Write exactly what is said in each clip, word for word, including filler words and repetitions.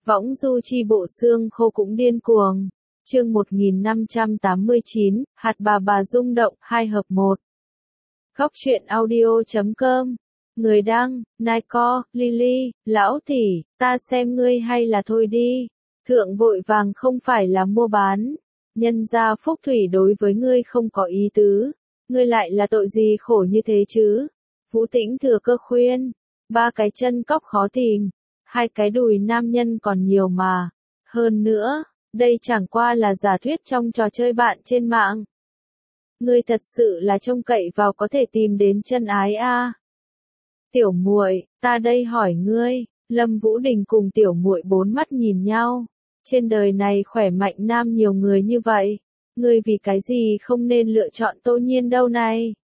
Võng du chi bộ xương khô cũng điên cuồng. Chương một nghìn năm trăm tám mươi chín, hạt bà bà rung động, hai hợp một. Góc truyện audio chấm com. Người đăng, Naiko, Lily, lão tỷ, ta xem ngươi hay là thôi đi. Thượng vội vàng không phải là mua bán. Nhân gia Phúc Thủy đối với ngươi không có ý tứ. Ngươi lại là tội gì khổ như thế chứ? Vũ Tĩnh thừa cơ khuyên. Ba cái chân cóc khó tìm. Hai cái đùi nam nhân còn nhiều mà. Hơn nữa, đây chẳng qua là giả thuyết trong trò chơi bạn trên mạng. Ngươi thật sự là trông cậy vào có thể tìm đến chân ái a. À. Tiểu muội, ta đây hỏi ngươi, Lâm Vũ Đình cùng tiểu muội bốn mắt nhìn nhau. Trên đời này khỏe mạnh nam nhiều người như vậy, ngươi vì cái gì không nên lựa chọn Tô Nhiên đâu này?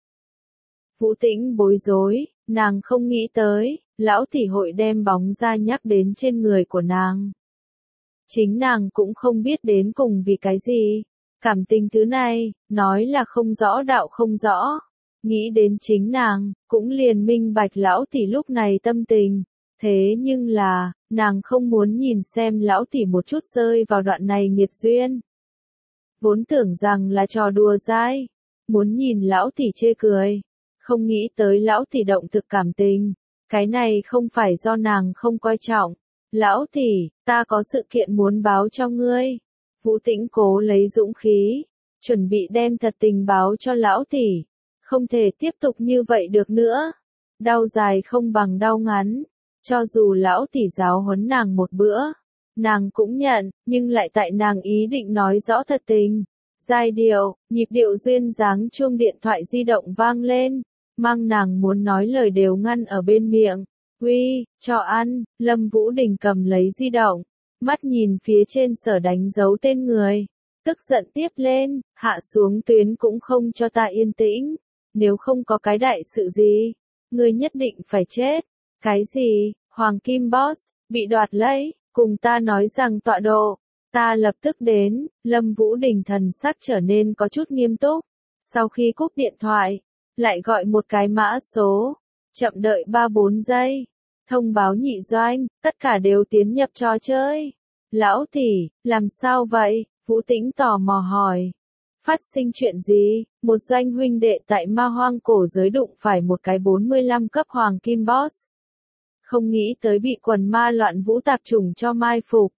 Vũ Tĩnh bối rối, nàng không nghĩ tới, lão tỷ hội đem bóng ra nhắc đến trên người của nàng. Chính nàng cũng không biết đến cùng vì cái gì. Cảm tình thứ này, nói là không rõ đạo không rõ. Nghĩ đến chính nàng, cũng liền minh bạch lão tỷ lúc này tâm tình. Thế nhưng là, nàng không muốn nhìn xem lão tỷ một chút rơi vào đoạn này nghiệt duyên. Vốn tưởng rằng là trò đùa dai, muốn nhìn lão tỷ chê cười. Không nghĩ tới lão tỷ động thực cảm tình. Cái này không phải do nàng không coi trọng. Lão tỷ, ta có sự kiện muốn báo cho ngươi. Vũ Tĩnh cố lấy dũng khí, chuẩn bị đem thật tình báo cho lão tỷ. Không thể tiếp tục như vậy được nữa. Đau dài không bằng đau ngắn. Cho dù lão tỷ giáo huấn nàng một bữa, nàng cũng nhận, nhưng lại tại nàng ý định nói rõ thật tình. Giai điệu, nhịp điệu duyên dáng chuông điện thoại di động vang lên, mang nàng muốn nói lời đều ngăn ở bên miệng. Uy, cho ăn, Lâm Vũ Đình cầm lấy di động, mắt nhìn phía trên sở đánh dấu tên người, tức giận tiếp lên, hạ xuống tuyến cũng không cho ta yên tĩnh, nếu không có cái đại sự gì, ngươi nhất định phải chết. Cái gì, Hoàng Kim Boss, bị đoạt lấy, cùng ta nói rằng tọa độ, ta lập tức đến. Lâm Vũ Đình thần sắc trở nên có chút nghiêm túc, sau khi cúp điện thoại, lại gọi một cái mã số, chậm đợi ba bốn giây. Thông báo nhị doanh, tất cả đều tiến nhập trò chơi. Lão tỷ, làm sao vậy? Vũ Tĩnh tò mò hỏi. Phát sinh chuyện gì? Một doanh huynh đệ tại ma hoang cổ giới đụng phải một cái bốn mươi lăm cấp hoàng kim boss. Không nghĩ tới bị quần ma loạn vũ tạp chủng cho mai phục.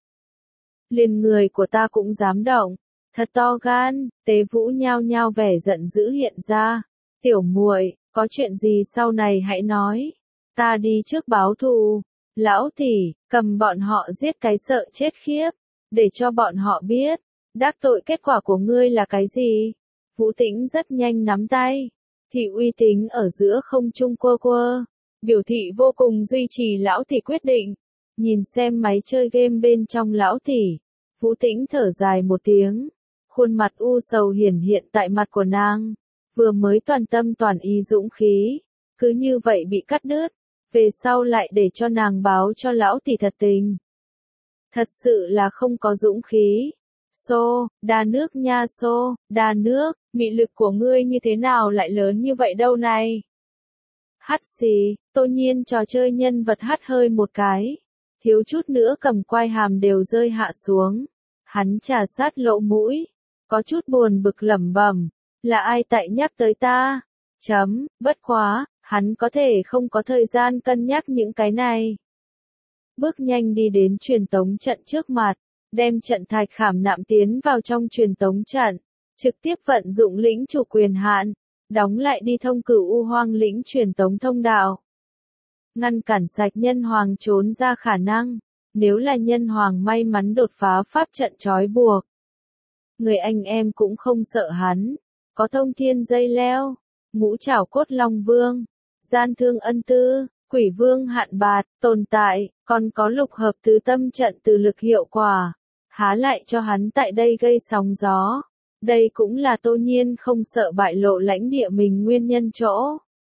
Liền người của ta cũng dám động. Thật to gan, Tế Vũ nhao nhao vẻ giận dữ hiện ra. Tiểu muội, có chuyện gì sau này hãy nói. Ta đi trước báo thù. Lão tỷ, cầm bọn họ giết cái sợ chết khiếp. Để cho bọn họ biết. Đắc tội kết quả của ngươi là cái gì? Vũ Tĩnh rất nhanh nắm tay. Thị uy tín ở giữa không trung quơ quơ. Biểu thị vô cùng duy trì lão tỷ quyết định. Nhìn xem máy chơi game bên trong lão tỷ. Vũ Tĩnh thở dài một tiếng. Khuôn mặt u sầu hiển hiện tại mặt của nàng. Vừa mới toàn tâm toàn ý dũng khí. Cứ như vậy bị cắt đứt. Về sau lại để cho nàng báo cho lão tỷ thật tình. Thật sự là không có dũng khí. Xô, đa nước nha xô, đa nước, mị lực của ngươi như thế nào lại lớn như vậy đâu này? Hắt xì, Tô Nhiên trò chơi nhân vật hắt hơi một cái. Thiếu chút nữa cầm quai hàm đều rơi hạ xuống. Hắn trà sát lỗ mũi. Có chút buồn bực lẩm bẩm. Là ai tại nhắc tới ta? Chấm, bất quá, hắn có thể không có thời gian cân nhắc những cái này. Bước nhanh đi đến truyền tống trận trước mặt. Đem trận thạch khảm nạm tiến vào trong truyền tống trận. Trực tiếp vận dụng lĩnh chủ quyền hạn. Đóng lại đi thông cửu u hoang lĩnh truyền tống thông đạo. Ngăn cản sạch nhân hoàng trốn ra khả năng. Nếu là nhân hoàng may mắn đột phá pháp trận trói buộc. Người anh em cũng không sợ hắn. Có thông thiên dây leo. Ngũ trảo cốt long vương. Gian thương ân tư. Quỷ vương hạn bạt. Tồn tại. Còn có lục hợp tứ tâm trận từ lực hiệu quả. Há lại cho hắn tại đây gây sóng gió. Đây cũng là Tô Nhiên không sợ bại lộ lãnh địa mình nguyên nhân chỗ.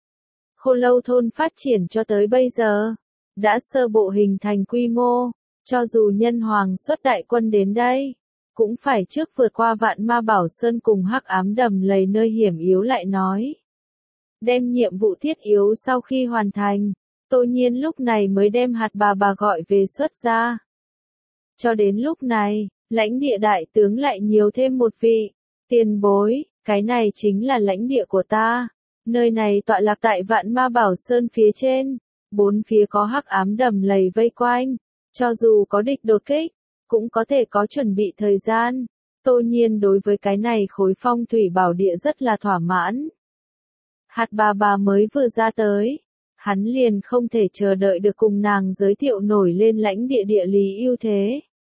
Khô Lâu thôn phát triển cho tới bây giờ. Đã sơ bộ hình thành quy mô. Cho dù nhân hoàng xuất đại quân đến đây. Cũng phải trước vượt qua vạn ma bảo sơn cùng hắc ám đầm lầy nơi hiểm yếu lại nói. Đem nhiệm vụ thiết yếu sau khi hoàn thành. Tô Nhiên lúc này mới đem hạt bà bà gọi về xuất ra. Cho đến lúc này, lãnh địa đại tướng lại nhiều thêm một vị. Tiền bối, cái này chính là lãnh địa của ta. Nơi này tọa lạc tại Vạn Ma Bảo Sơn phía trên. Bốn phía có hắc ám đầm lầy vây quanh. Cho dù có địch đột kích, cũng có thể có chuẩn bị thời gian. Tô Nhiên đối với cái này khối phong thủy bảo địa rất là thỏa mãn. Hạt bà bà mới vừa ra tới. Hắn liền không thể chờ đợi được cùng nàng giới thiệu nổi lên lãnh địa địa lý ưu thế.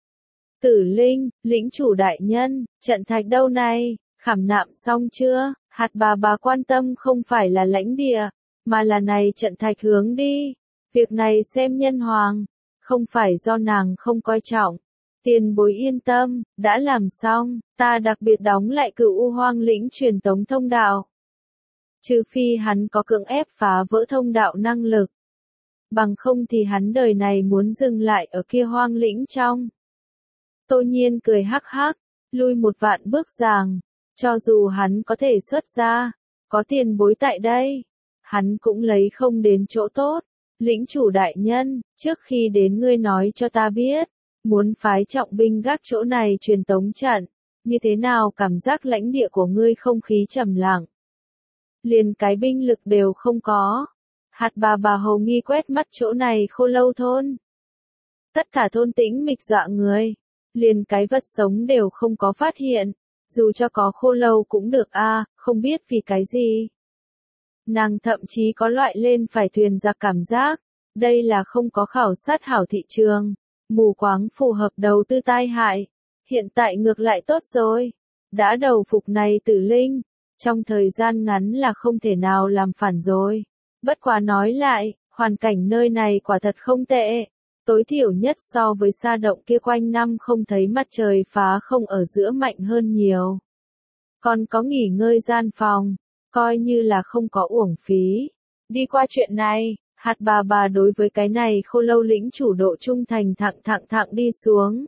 Tử Linh, lĩnh chủ đại nhân, trận thạch đâu này, khảm nạm xong chưa? Hạt bà bà quan tâm không phải là lãnh địa, mà là này trận thạch hướng đi. Việc này xem nhân hoàng, không phải do nàng không coi trọng. Tiền bối yên tâm, đã làm xong, ta đặc biệt đóng lại Cửu U Hoang lĩnh truyền tống thông đạo. Trừ phi hắn có cưỡng ép phá vỡ thông đạo năng lực. Bằng không thì hắn đời này muốn dừng lại ở kia hoang lĩnh trong. Tô Nhiên cười hắc hắc, lui một vạn bước giàng. Cho dù hắn có thể xuất ra, có tiền bối tại đây, hắn cũng lấy không đến chỗ tốt. Lĩnh chủ đại nhân, trước khi đến ngươi nói cho ta biết, muốn phái trọng binh gác chỗ này truyền tống trận, như thế nào cảm giác lãnh địa của ngươi không khí trầm lặng. Liền cái binh lực đều không có. Hạt bà bà hầu nghi quét mắt chỗ này khô lâu thôn. Tất cả thôn tĩnh mịch dọa người. Liền cái vật sống đều không có phát hiện. Dù cho có khô lâu cũng được a, à, không biết vì cái gì. Nàng thậm chí có loại lên phải thuyền ra cảm giác. Đây là không có khảo sát hảo thị trường. Mù quáng phù hợp đầu tư tai hại. Hiện tại ngược lại tốt rồi. Đã đầu phục này Tử Linh. Trong thời gian ngắn là không thể nào làm phản rồi. Bất quá nói lại, hoàn cảnh nơi này quả thật không tệ. Tối thiểu nhất so với sa động kia quanh năm không thấy mặt trời phá không ở giữa mạnh hơn nhiều. Còn có nghỉ ngơi gian phòng, coi như là không có uổng phí. Đi qua chuyện này, hạt bà bà đối với cái này khô lâu lĩnh chủ độ trung thành thẳng thẳng thẳng đi xuống.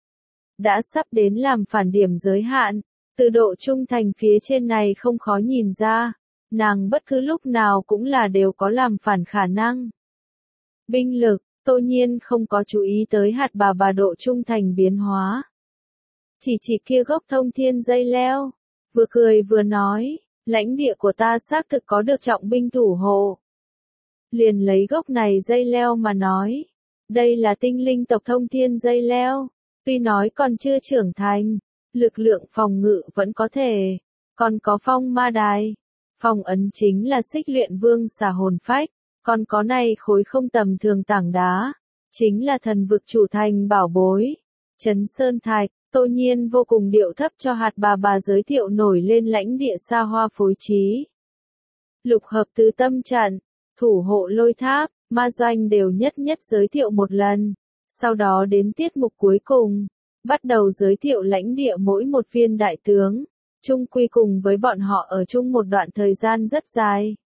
Đã sắp đến làm phản điểm giới hạn. Từ độ trung thành phía trên này không khó nhìn ra, nàng bất cứ lúc nào cũng là đều có làm phản khả năng. Binh lực, Tô Nhiên không có chú ý tới hạt bà bà độ trung thành biến hóa. Chỉ chỉ kia gốc thông thiên dây leo, vừa cười vừa nói, lãnh địa của ta xác thực có được trọng binh thủ hộ. Liền lấy gốc này dây leo mà nói, đây là tinh linh tộc thông thiên dây leo, tuy nói còn chưa trưởng thành. Lực lượng phòng ngự vẫn có thể, còn có phong ma đài. Phong ấn chính là xích luyện vương xà hồn phách, còn có này khối không tầm thường tảng đá, chính là thần vực chủ thành bảo bối. Trấn Sơn Thạch, Tô Nhiên vô cùng điệu thấp cho hạt bà bà giới thiệu nổi lên lãnh địa xa hoa phối trí. Lục hợp tứ tâm trận, thủ hộ lôi tháp, ma doanh đều nhất nhất giới thiệu một lần, sau đó đến tiết mục cuối cùng. Bắt đầu giới thiệu lãnh địa mỗi một viên đại tướng, chung quy cùng với bọn họ ở chung một đoạn thời gian rất dài.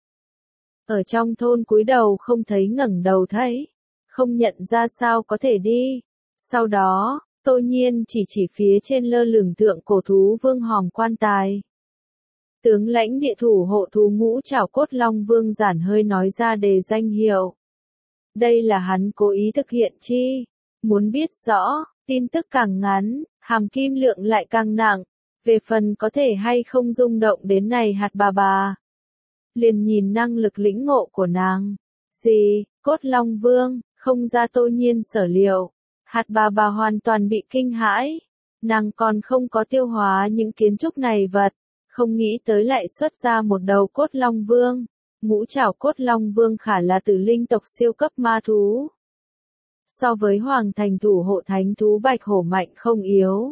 Ở trong thôn cúi đầu không thấy ngẩng đầu thấy, không nhận ra sao có thể đi. Sau đó, Tô Nhiên chỉ chỉ phía trên lơ lửng thượng cổ thú vương hòm quan tài. Tướng lãnh địa thủ hộ thú ngũ trảo cốt long vương giản hơi nói ra đề danh hiệu. Đây là hắn cố ý thực hiện chi? Muốn biết rõ, tin tức càng ngắn, hàm kim lượng lại càng nặng. Về phần có thể hay không rung động đến này hạt bà bà. Liền nhìn năng lực lĩnh ngộ của nàng. Gì, cốt long vương, không ra Tô Nhiên sở liệu. Hạt bà bà hoàn toàn bị kinh hãi. Nàng còn không có tiêu hóa những kiến trúc này vật. Không nghĩ tới lại xuất ra một đầu cốt long vương. Ngũ trảo cốt long vương khả là tử linh tộc siêu cấp ma thú. So với hoàng thành thủ hộ thánh thú bạch hổ mạnh không yếu.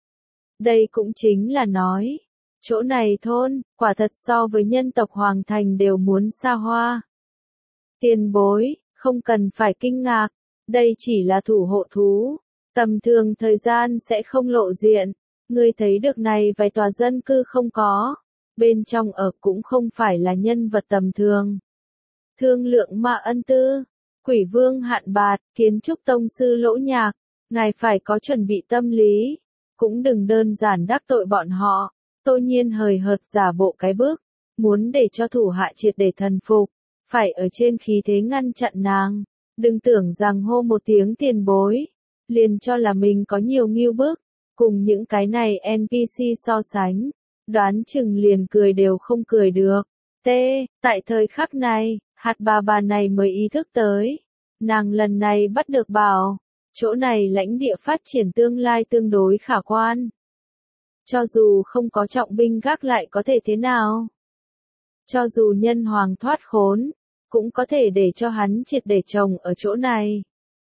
Đây cũng chính là nói, chỗ này thôn, quả thật so với nhân tộc hoàng thành đều muốn xa hoa. Tiền bối, không cần phải kinh ngạc, đây chỉ là thủ hộ thú, tầm thường thời gian sẽ không lộ diện, ngươi thấy được này vài tòa dân cư không có, bên trong ở cũng không phải là nhân vật tầm thường. Thương lượng mà ân tư. Quỷ vương hạn bạt, kiến trúc tông sư lỗ nhạc, ngài phải có chuẩn bị tâm lý, cũng đừng đơn giản đắc tội bọn họ. Tô Nhiên hời hợt giả bộ cái bước, muốn để cho thủ hạ triệt để thần phục, phải ở trên khí thế ngăn chặn nàng, đừng tưởng rằng hô một tiếng tiền bối, liền cho là mình có nhiều ngưu bức, cùng những cái này en pê xê so sánh, đoán chừng liền cười đều không cười được. T. Tại thời khắc này, hạt bà bà này mới ý thức tới. Nàng lần này bắt được bảo, chỗ này lãnh địa phát triển tương lai tương đối khả quan. Cho dù không có trọng binh gác lại có thể thế nào? Cho dù nhân hoàng thoát khốn, cũng có thể để cho hắn triệt để trồng ở chỗ này.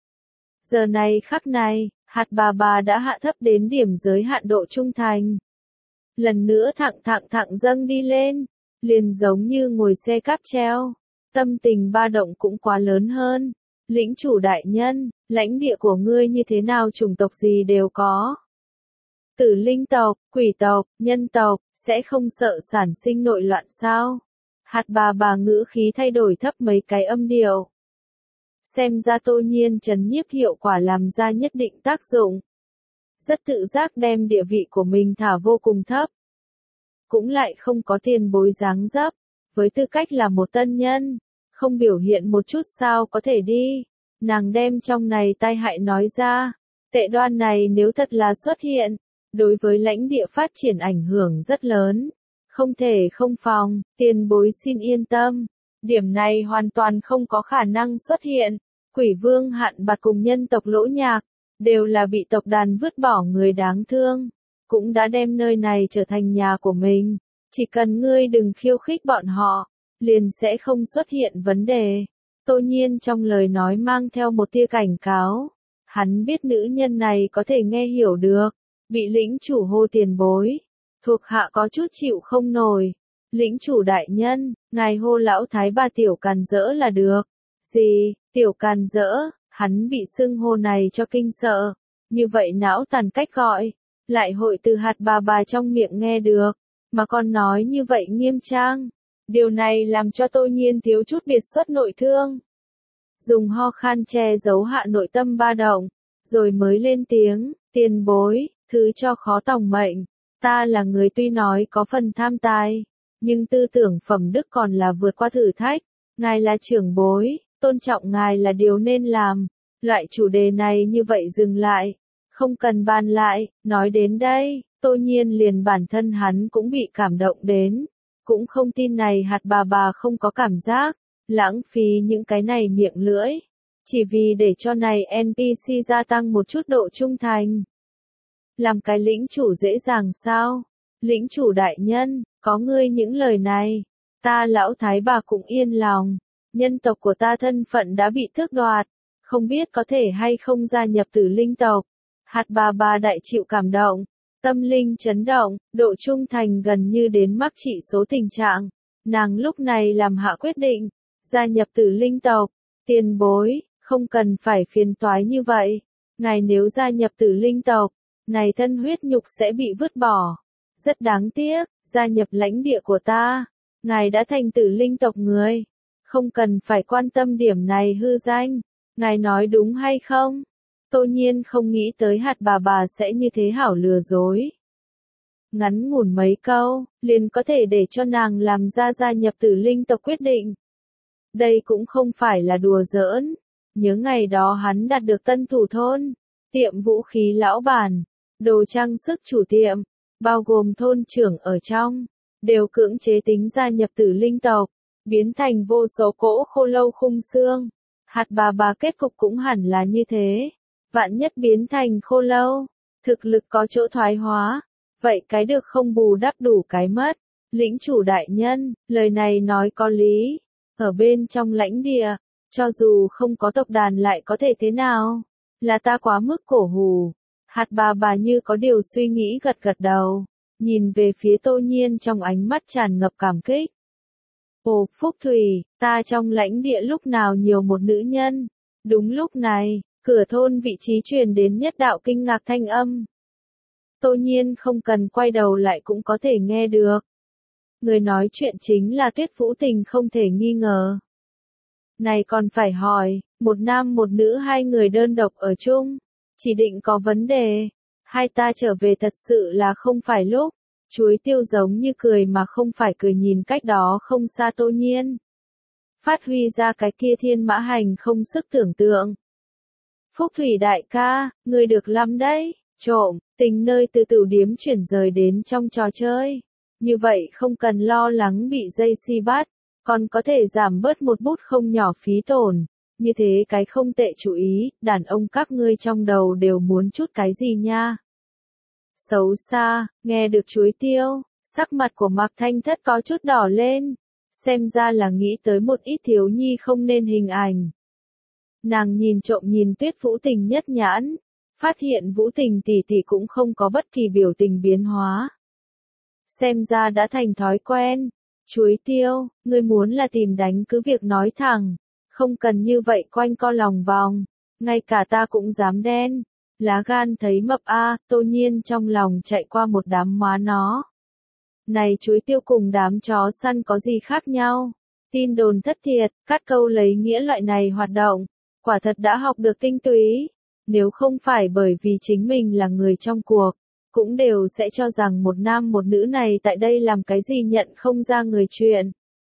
Giờ này khắc này, hạt bà bà đã hạ thấp đến điểm giới hạn độ trung thành. Lần nữa thẳng thẳng thẳng dâng đi lên, liền giống như ngồi xe cáp treo. Tâm tình ba động cũng quá lớn hơn. Lĩnh chủ đại nhân, lãnh địa của ngươi như thế nào chủng tộc gì đều có. Tử linh tộc, quỷ tộc, nhân tộc, sẽ không sợ sản sinh nội loạn sao? Hạt bà bà ngữ khí thay đổi thấp mấy cái âm điệu. Xem ra Tô Nhiên trấn nhiếp hiệu quả làm ra nhất định tác dụng. Rất tự giác đem địa vị của mình thả vô cùng thấp. Cũng lại không có tiền bối dáng dấp, với tư cách là một tân nhân, không biểu hiện một chút sao có thể đi. Nàng đem trong này tai hại nói ra, tệ đoan này nếu thật là xuất hiện, đối với lãnh địa phát triển ảnh hưởng rất lớn. Không thể không phòng, tiền bối xin yên tâm. Điểm này hoàn toàn không có khả năng xuất hiện. Quỷ vương hạn bạt cùng nhân tộc lỗ nhạc, đều là bị tộc đàn vứt bỏ người đáng thương. Cũng đã đem nơi này trở thành nhà của mình. Chỉ cần ngươi đừng khiêu khích bọn họ, liền sẽ không xuất hiện vấn đề. Tô Nhiên trong lời nói mang theo một tia cảnh cáo. Hắn biết nữ nhân này có thể nghe hiểu được. Bị lĩnh chủ hô tiền bối. Thuộc hạ có chút chịu không nổi. Lĩnh chủ đại nhân, ngài hô lão thái bà tiểu càn dỡ là được. Gì, tiểu càn dỡ, hắn bị xưng hô này cho kinh sợ. Như vậy não tàn cách gọi, lại hội từ hạt bà bà trong miệng nghe được, mà còn nói như vậy nghiêm trang. Điều này làm cho Tô Nhiên thiếu chút biệt xuất nội thương. Dùng ho khan che giấu hạ nội tâm ba động, rồi mới lên tiếng, tiền bối, thứ cho khó tòng mệnh. Ta là người tuy nói có phần tham tài, nhưng tư tưởng phẩm đức còn là vượt qua thử thách. Ngài là trưởng bối, tôn trọng ngài là điều nên làm. Loại chủ đề này như vậy dừng lại, không cần bàn lại. Nói đến đây, Tô Nhiên liền bản thân hắn cũng bị cảm động đến. Cũng không tin này hạt bà bà không có cảm giác, lãng phí những cái này miệng lưỡi. Chỉ vì để cho này en pê xê gia tăng một chút độ trung thành. Làm cái lĩnh chủ dễ dàng sao? Lĩnh chủ đại nhân, có ngươi những lời này, ta lão thái bà cũng yên lòng. Nhân tộc của ta thân phận đã bị tước đoạt, không biết có thể hay không gia nhập tử linh tộc. Hạt bà bà đại chịu cảm động, tâm linh chấn động, độ trung thành gần như đến mắc trị số tình trạng. Nàng lúc này làm hạ quyết định, gia nhập tử linh tộc. Tiền bối, không cần phải phiền toái như vậy. Ngài nếu gia nhập tử linh tộc, này thân huyết nhục sẽ bị vứt bỏ. Rất đáng tiếc, gia nhập lãnh địa của ta. Ngài đã thành tử linh tộc người. Không cần phải quan tâm điểm này hư danh. Ngài nói đúng hay không? Tô Nhiên không nghĩ tới hạt bà bà sẽ như thế hảo lừa dối. Ngắn ngủn mấy câu, liền có thể để cho nàng làm ra gia nhập tử linh tộc quyết định. Đây cũng không phải là đùa giỡn. Nhớ ngày đó hắn đạt được tân thủ thôn, tiệm vũ khí lão bản, đồ trang sức chủ tiệm, bao gồm thôn trưởng ở trong, đều cưỡng chế tính gia nhập tử linh tộc, biến thành vô số cỗ khô lâu khung xương. Hạt bà bà kết cục cũng hẳn là như thế. Vạn nhất biến thành khô lâu, thực lực có chỗ thoái hóa, vậy cái được không bù đắp đủ cái mất. Lĩnh chủ đại nhân, lời này nói có lý. Ở bên trong lãnh địa, cho dù không có tộc đàn lại có thể thế nào? Là ta quá mức cổ hủ. Hạt bà bà như có điều suy nghĩ gật gật đầu, nhìn về phía Tô Nhiên trong ánh mắt tràn ngập cảm kích. Ồ, Phúc Thủy, ta trong lãnh địa lúc nào nhiều một nữ nhân. Đúng lúc này, cửa thôn vị trí truyền đến nhất đạo kinh ngạc thanh âm. Tô Nhiên không cần quay đầu lại cũng có thể nghe được. Người nói chuyện chính là Tuyết Vũ Tình không thể nghi ngờ. Này còn phải hỏi, một nam một nữ hai người đơn độc ở chung, chỉ định có vấn đề. Hai ta trở về thật sự là không phải lúc. Chuối tiêu giống như cười mà không phải cười nhìn cách đó không xa Tô Nhiên. Phát huy ra cái kia thiên mã hành không sức tưởng tượng. Phúc Thủy đại ca, người được lắm đấy, trộm, tình nơi từ tửu điếm chuyển rời đến trong trò chơi. Như vậy không cần lo lắng bị dây si bắt, còn có thể giảm bớt một bút không nhỏ phí tổn. Như thế cái không tệ chú ý, đàn ông các ngươi trong đầu đều muốn chút cái gì nha. Xấu xa, nghe được chuối tiêu, sắc mặt của Mạc Thanh Thất có chút đỏ lên, xem ra là nghĩ tới một ít thiếu nhi không nên hình ảnh. Nàng nhìn trộm nhìn Tuyết Vũ Tình nhất nhãn, phát hiện Vũ Tình tỷ tỷ cũng không có bất kỳ biểu tình biến hóa. Xem ra đã thành thói quen, chuối tiêu, ngươi muốn là tìm đánh cứ việc nói thẳng, không cần như vậy quanh co lòng vòng, ngay cả ta cũng dám đen. Lá gan thấy mập a, Tô Nhiên trong lòng chạy qua một đám má nó. Này chuối tiêu cùng đám chó săn có gì khác nhau? Tin đồn thất thiệt, cắt câu lấy nghĩa loại này hoạt động, quả thật đã học được tinh túy. Nếu không phải bởi vì chính mình là người trong cuộc, cũng đều sẽ cho rằng một nam một nữ này tại đây làm cái gì nhận không ra người chuyện.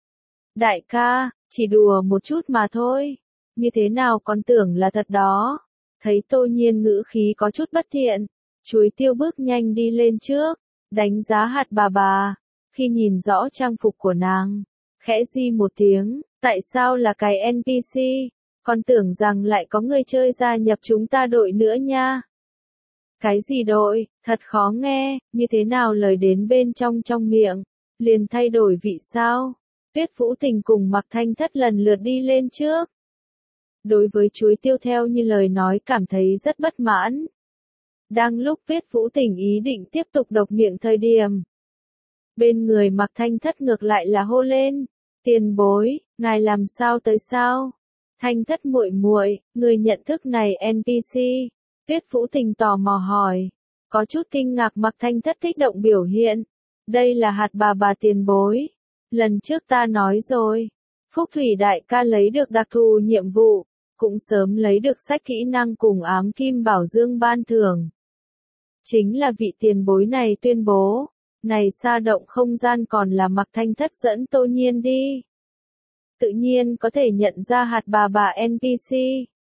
Đại ca, chỉ đùa một chút mà thôi, như thế nào còn tưởng là thật đó. Thấy Tô Nhiên ngữ khí có chút bất thiện, chuối tiêu bước nhanh đi lên trước, đánh giá hạt bà bà, khi nhìn rõ trang phục của nàng, khẽ di một tiếng, tại sao là cái en pê xê, còn tưởng rằng lại có người chơi gia nhập chúng ta đội nữa nha. Cái gì đội, thật khó nghe, như thế nào lời đến bên trong trong miệng, liền thay đổi vị sao. Tuyết Vũ Tình cùng Mạc Thanh Thất lần lượt đi lên trước. Đối với chuối tiêu theo như lời nói cảm thấy rất bất mãn. Đang lúc Tuyết Vũ Tình ý định tiếp tục độc miệng thời điểm. Bên người Mạc Thanh Thất ngược lại là hô lên, tiền bối, ngài làm sao tới sao? Thanh Thất muội muội, người nhận thức này en pê xê. Tuyết Vũ Tình tò mò hỏi, có chút kinh ngạc Mạc Thanh Thất kích động biểu hiện. Đây là hạt bà bà tiền bối. Lần trước ta nói rồi, Phúc Thủy đại ca lấy được đặc thù nhiệm vụ, cũng sớm lấy được sách kỹ năng cùng ám kim bảo dương ban thưởng. Chính là vị tiền bối này tuyên bố, này xa động không gian còn là Mạc Thanh Thất dẫn Tô Nhiên đi. Tự nhiên có thể nhận ra hạt bà bà en pê xê.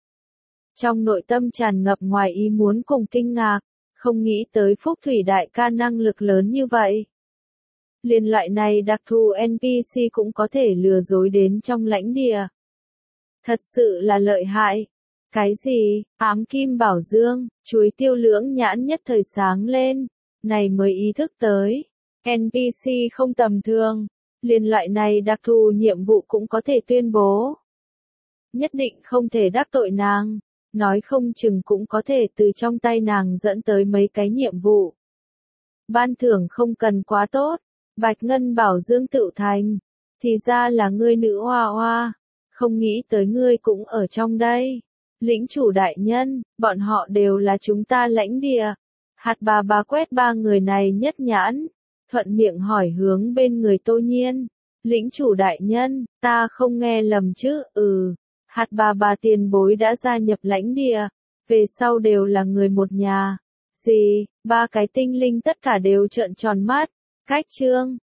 Trong nội tâm tràn ngập ngoài ý muốn cùng kinh ngạc, không nghĩ tới Phúc Thủy đại ca năng lực lớn như vậy. Liên loại này đặc thù en pê xê cũng có thể lừa dối đến trong lãnh địa. Thật sự là lợi hại. Cái gì, ám kim bảo dương, chuối tiêu lưỡng nhãn nhất thời sáng lên, này mới ý thức tới. en pê xê không tầm thường, liên loại này đặc thù nhiệm vụ cũng có thể tuyên bố. Nhất định không thể đắc tội nàng, nói không chừng cũng có thể từ trong tay nàng dẫn tới mấy cái nhiệm vụ. Ban thưởng không cần quá tốt, Bạch Ngân bảo dương tự thành, thì ra là ngươi nữ hoa hoa, không nghĩ tới ngươi cũng ở trong đây. Lĩnh chủ đại nhân, bọn họ đều là chúng ta lãnh địa. Hạt bà bà quét ba người này nhất nhãn, thuận miệng hỏi hướng bên người Tô Nhiên. Lĩnh chủ đại nhân, ta không nghe lầm chứ, ừ. Hạt bà bà tiền bối đã gia nhập lãnh địa, về sau đều là người một nhà. Gì, ba cái tinh linh tất cả đều trợn tròn mắt. Cách chương,